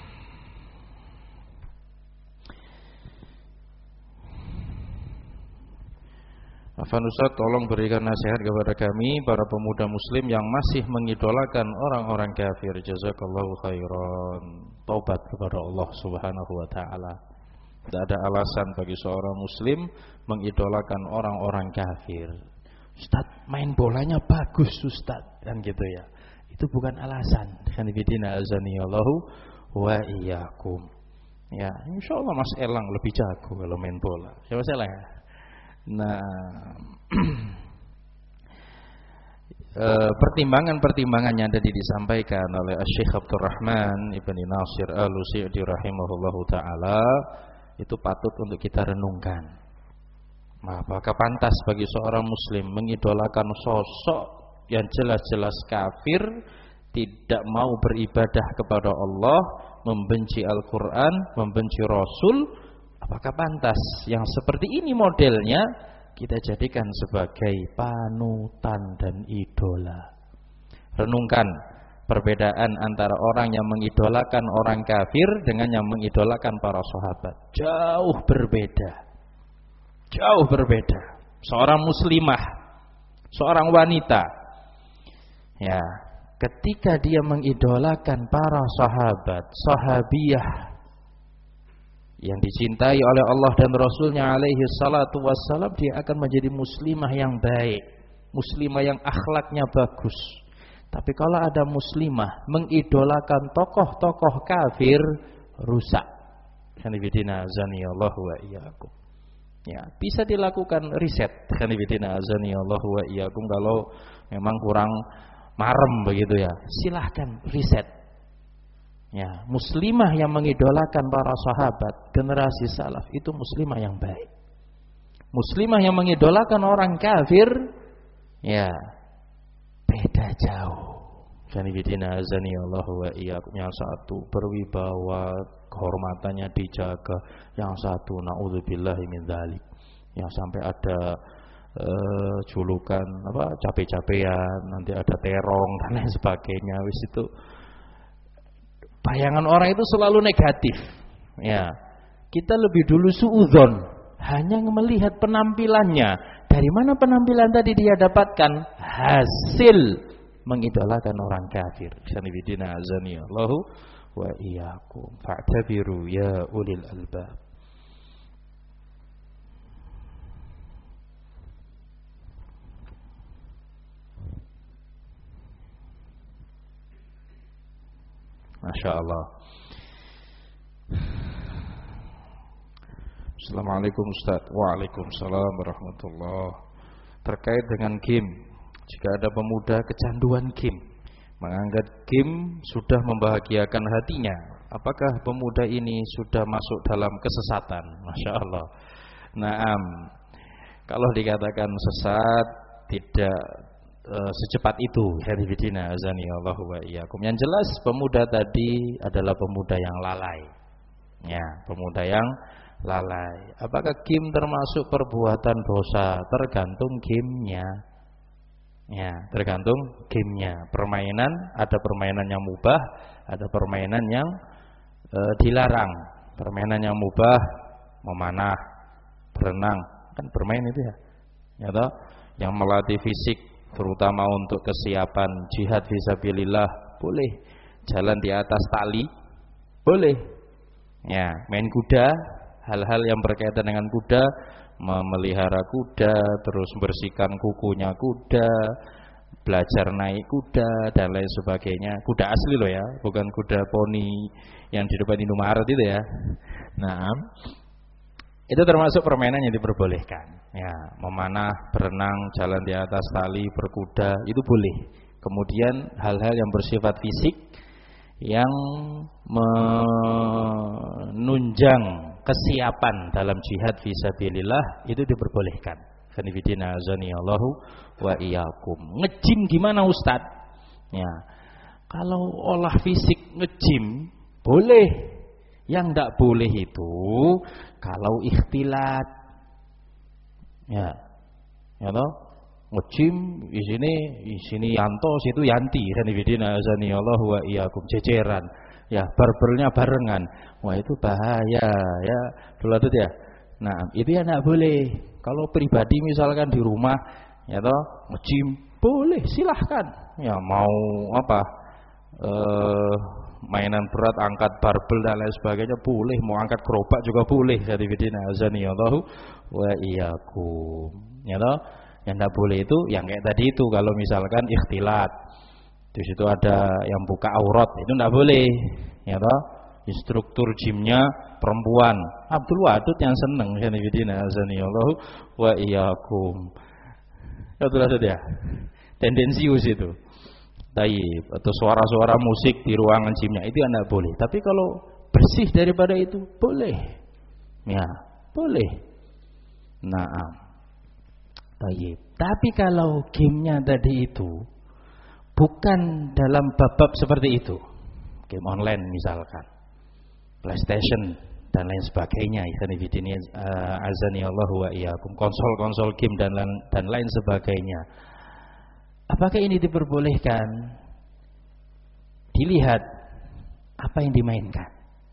Afan Ustaz, tolong berikan nasihat kepada kami para pemuda muslim yang masih mengidolakan orang-orang kafir. Jazakallahu khairan. Taubat kepada Allah Subhanahu wa taala. Tidak ada alasan bagi seorang muslim mengidolakan orang-orang kafir. Ustaz, main bolanya bagus Ustaz, kan gitu ya. Itu bukan alasan. Khanifidina azanillahu wa iyyakum. Ya, insyaallah Mas Elang lebih jago kalau main bola. Siapa salah ya? Nah, e, pertimbangan-pertimbangan yang tadi disampaikan oleh Syekh Abdurrahman Ibni Nasir Al-Sa'di rahimahullahu taala itu patut untuk kita renungkan. Apakah pantas bagi seorang muslim mengidolakan sosok yang jelas-jelas kafir, tidak mau beribadah kepada Allah, membenci Al-Quran, membenci Rasul? Apakah pantas yang seperti ini modelnya kita jadikan sebagai panutan dan idola? Renungkan perbedaan antara orang yang mengidolakan orang kafir dengan yang mengidolakan para sahabat. Jauh berbeda. Jauh berbeda. Seorang muslimah, seorang wanita, ya, ketika dia mengidolakan para sahabat, sahabiyah yang dicintai oleh Allah dan Rasulnya alaihi salatu wassalam, dia akan menjadi muslimah yang baik, muslimah yang akhlaknya bagus. Tapi kalau ada muslimah mengidolakan tokoh-tokoh kafir, rusak. Khanifidina azani Allahu wa iyyakum. Ya, bisa dilakukan riset. Khanifidina azani Allahu wa iyyakum. Kalau memang kurang marem begitu ya, silahkan riset. Ya, muslimah yang mengidolakan para sahabat, generasi salaf, itu muslimah yang baik. Muslimah yang mengidolakan orang kafir, ya beda jauh. Khanifidina azani Allahu wa iyyakum. Yang satu berwibawa, kehormatannya dijaga, yang satu naudzubillahi min dzalik, yang sampai ada uh, julukan apa cape-capean, nanti ada terong dan lain sebagainya. Wis itu bayangan orang itu selalu negatif. Ya, kita lebih dulu suudzon, hanya melihat penampilannya. Dari mana penampilan tadi dia dapatkan? Hasil mengidolakan orang kafir. Sanibidina azani Allahu wa iyyakum. Fa'tabiru ya ulil albab. Masya Allah. Assalamualaikum Ustaz. Waalaikumsalam warahmatullahi. Terkait dengan game, jika ada pemuda kecanduan game, menganggap game sudah membahagiakan hatinya, apakah pemuda ini sudah masuk dalam kesesatan? Masya Allah. Naam, kalau dikatakan sesat, tidak e, secepat itu. Hadifidina azani Allahu wa iyyakum. Yang jelas pemuda tadi adalah pemuda yang lalai. Ya, pemuda yang lalai. Apakah game termasuk perbuatan dosa? Tergantung gamenya. Ya, tergantung gamenya. Permainan, ada permainan yang mubah, ada permainan yang e, dilarang. Permainan yang mubah, memanah, berenang, kan bermain itu ya. Ya toh? Yang melatih fisik, terutama untuk kesiapan jihad fisabilillah, boleh. Jalan di atas tali, boleh. Ya, main kuda, hal-hal yang berkaitan dengan kuda, memelihara kuda, terus bersihkan kukunya kuda, belajar naik kuda dan lain sebagainya. Kuda asli loh ya, bukan kuda poni yang di depan Indomaret itu ya. Nah, itu termasuk permainan yang diperbolehkan. Ya, memanah, berenang, jalan di atas tali, berkuda, itu boleh. Kemudian hal-hal yang bersifat fisik yang menunjang kesiapan dalam jihad fisabilillah itu diperbolehkan. Kanifidina azani Allahu wa iyyakum. Ngejim gimana Ustaz? Ya. Kalau olah fisik ngejim boleh. Yang tidak boleh itu kalau ikhtilat. Ya. Ya toh? Ngejim di sini di sini Yanto, situ Yanti. Kanifidina azani Allahu wa iyyakum, ceceran. Ya, barbelnya barengan. Wah, itu bahaya ya. Dulu itu ya. Nah, itu ya enggak boleh. Kalau pribadi misalkan di rumah ya toh ngejim boleh, silahkan. Ya mau apa? Eh, mainan berat, angkat barbel dan lain sebagainya boleh, mau angkat gerobak juga boleh. Hadifidina azani Allahu wa iyyakum. Ya toh? Yang enggak boleh itu yang kayak tadi itu, kalau misalkan ikhtilat. Di situ ada yang buka aurat, itu enggak boleh. Ya toh? Instruktur gymnya perempuan. Abdul Wadud yang seneng. Hadifidina azani Allahu wa iyyakum. Betul ya? Tendensius itu. Taib, atau suara-suara musik di ruangan gymnya itu anda boleh. Tapi kalau bersih daripada itu boleh. Ya, boleh. Nah, taib. Tapi kalau gamenya tadi itu bukan dalam bab-bab seperti itu, game online misalkan, PlayStation dan lain sebagainya, ikhwanifidin azani Allah wa iyyakum, konsol-konsol game dan dan lain sebagainya. Apakah ini diperbolehkan? Dilihat apa yang dimainkan.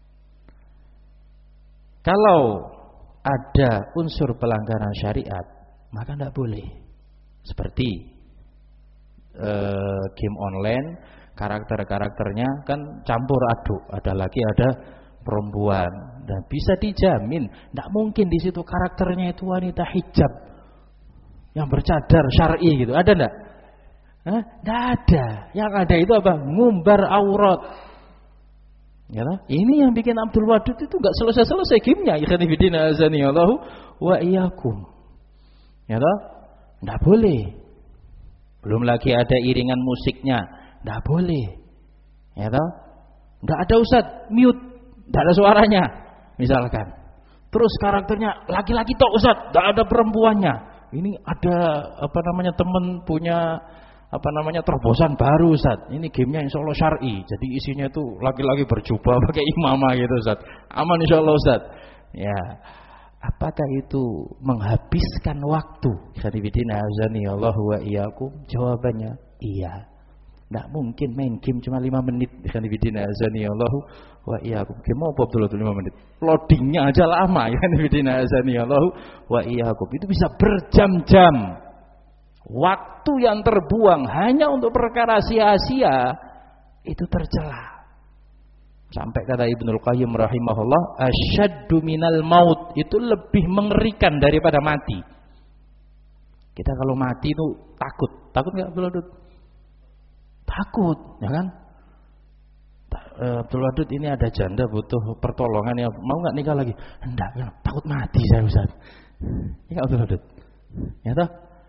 Kalau ada unsur pelanggaran syariat, maka tidak boleh. Seperti uh, game online, karakter-karakternya kan campur aduk, ada laki ada perempuan, dan bisa dijamin tidak mungkin di situ karakternya itu wanita hijab yang bercadar syar'i gitu, ada enggak? Hah? Tidak ada. Yang ada itu apa? Ngumbar aurat. Ya lah? Ini yang bikin Abdul Wadud itu enggak selesai-selesai gamenya. Ikhwanifidina azani Allahu wa iyyakum. Ya lah? Tidak boleh. Belum lagi ada iringan musiknya, tidak boleh. Ya lah? Enggak ada Ustaz, mute, tidak ada suaranya, misalkan. Terus karakternya laki-laki tok Ustaz, tidak ada perempuannya. Ini ada apa namanya teman punya apa namanya terobosan baru Ustaz. Ini gamenya insya Allah syar'i. Jadi isinya itu laki-laki berjubah pakai imamah gitu Ustaz. Aman insya Allah Ustaz. Ya. Apakah itu menghabiskan waktu? Khadibidina azani Allah wa iyyakum. Jawabannya iya. Tidak mungkin main game cuma lima menit. Khadibidina azani Allah wa iyyakum. Game apa betul betul lima menit? Loadingnya aja lama. Khadibidina azani Allah wa iyyakum. Itu bisa berjam-jam. Waktu yang terbuang hanya untuk perkara sia-sia itu tercela. Sampai kata Ibnul Qayyim rahimahullah, asyaddu minal maut, itu lebih mengerikan daripada mati. Kita kalau mati itu takut. Takut enggak, Bro? Takut, ya kan? uh, Abdul Wadud ini ada janda butuh pertolongan ya, mau nggak nikah lagi? Enggak, ya, takut mati saya Ustaz. Ya Abdul Wadud. Ya toh?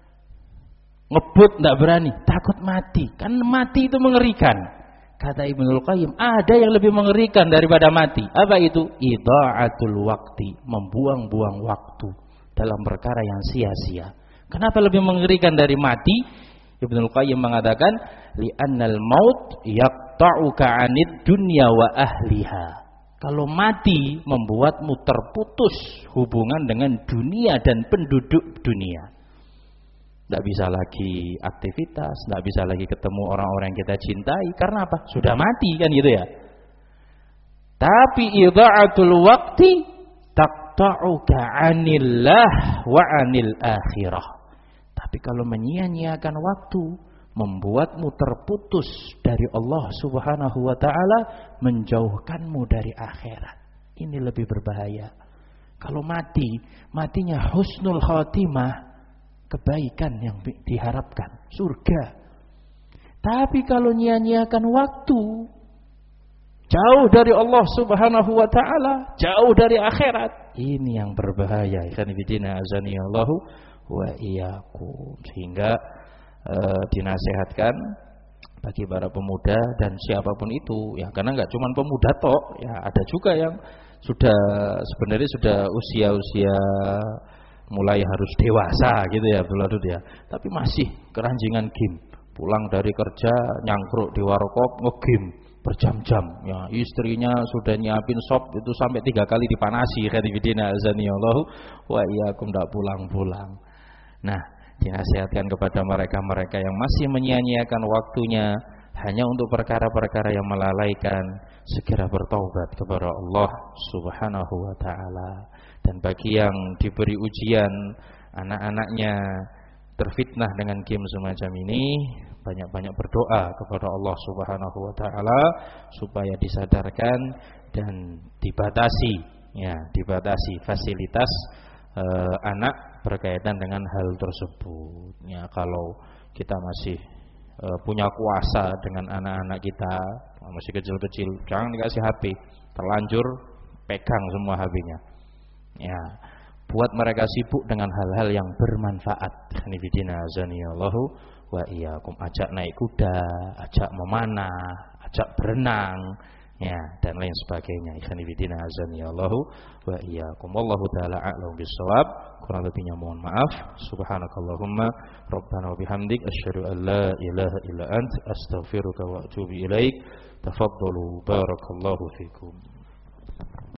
Ngebut enggak berani, takut mati. Kan mati itu mengerikan. Kata Ibnul Qayyim, ada yang lebih mengerikan daripada mati. Apa itu? Idha'atul waqti, membuang-buang waktu dalam perkara yang sia-sia. Kenapa lebih mengerikan dari mati? Ibnul Qayyim mengatakan, li'annal maut yaqta'uka 'anid dunya wa ahliha. Kalau mati membuatmu terputus hubungan dengan dunia dan penduduk dunia. Tidak bisa lagi aktivitas, tidak bisa lagi ketemu orang-orang yang kita cintai. Karena apa? Sudah mati kan gitu ya. Tapi idha'atul waqti taqta'uka 'anillah wa 'anil akhirah. Tapi kalau menyia-nyiakan waktu, membuatmu terputus dari Allah Subhanahu wa taala, menjauhkanmu dari akhirat. Ini lebih berbahaya. Kalau mati, matinya husnul khatimah, kebaikan yang diharapkan, surga. Tapi kalau nyia-nyiakan waktu, jauh dari Allah Subhanahu wa taala, jauh dari akhirat, ini yang berbahaya. Ikhwan fillah azanillahu wa iyyakum. Sehingga uh, dinasihatkan bagi para pemuda dan siapapun itu, ya, karena nggak cuma pemuda tok, ya, ada juga yang sudah sebenarnya sudah usia-usia mulai harus dewasa gitu ya, Abdul Wadud ya, tapi masih keranjingan game. Pulang dari kerja nyangkruk di warkop nge-game berjam-jam. Ya, istrinya sudah nyiapin sop itu sampai tiga kali dipanasi. Khadifidina azanillahu wa iyyakum, ndak pulang-pulang. Nah, dinasihatkan kepada mereka-mereka yang masih menyia-nyiakan waktunya hanya untuk perkara-perkara yang melalaikan, segera bertaubat kepada Allah Subhanahu wa taala. Dan bagi yang diberi ujian, anak-anaknya terfitnah dengan game semacam ini, banyak-banyak berdoa kepada Allah Subhanahu wa taala supaya disadarkan dan dibatasi, ya, dibatasi fasilitas eh, anak berkaitan dengan hal tersebut. Ya, kalau kita masih eh, punya kuasa dengan anak-anak kita masih kecil-kecil, jangan dikasih H P, terlanjur pegang semua H P-nya. Ya, buat mereka sibuk dengan hal-hal yang bermanfaat. Hanifidina azanillahu wa iyyakum, ajak naik kuda, ajak memanah, ajak berenang, ya, dan lain sebagainya. Hanifidina azanillahu wa iyyakum. Wallahu taala a'lam bissawab. Kurang lebihnya mohon maaf. Subhanakallahumma rabbana wa bihamdik asyhadu an la ilaha illa ant astaghfiruka wa atubu ilaik. Tafaddalu barakallahu fikum.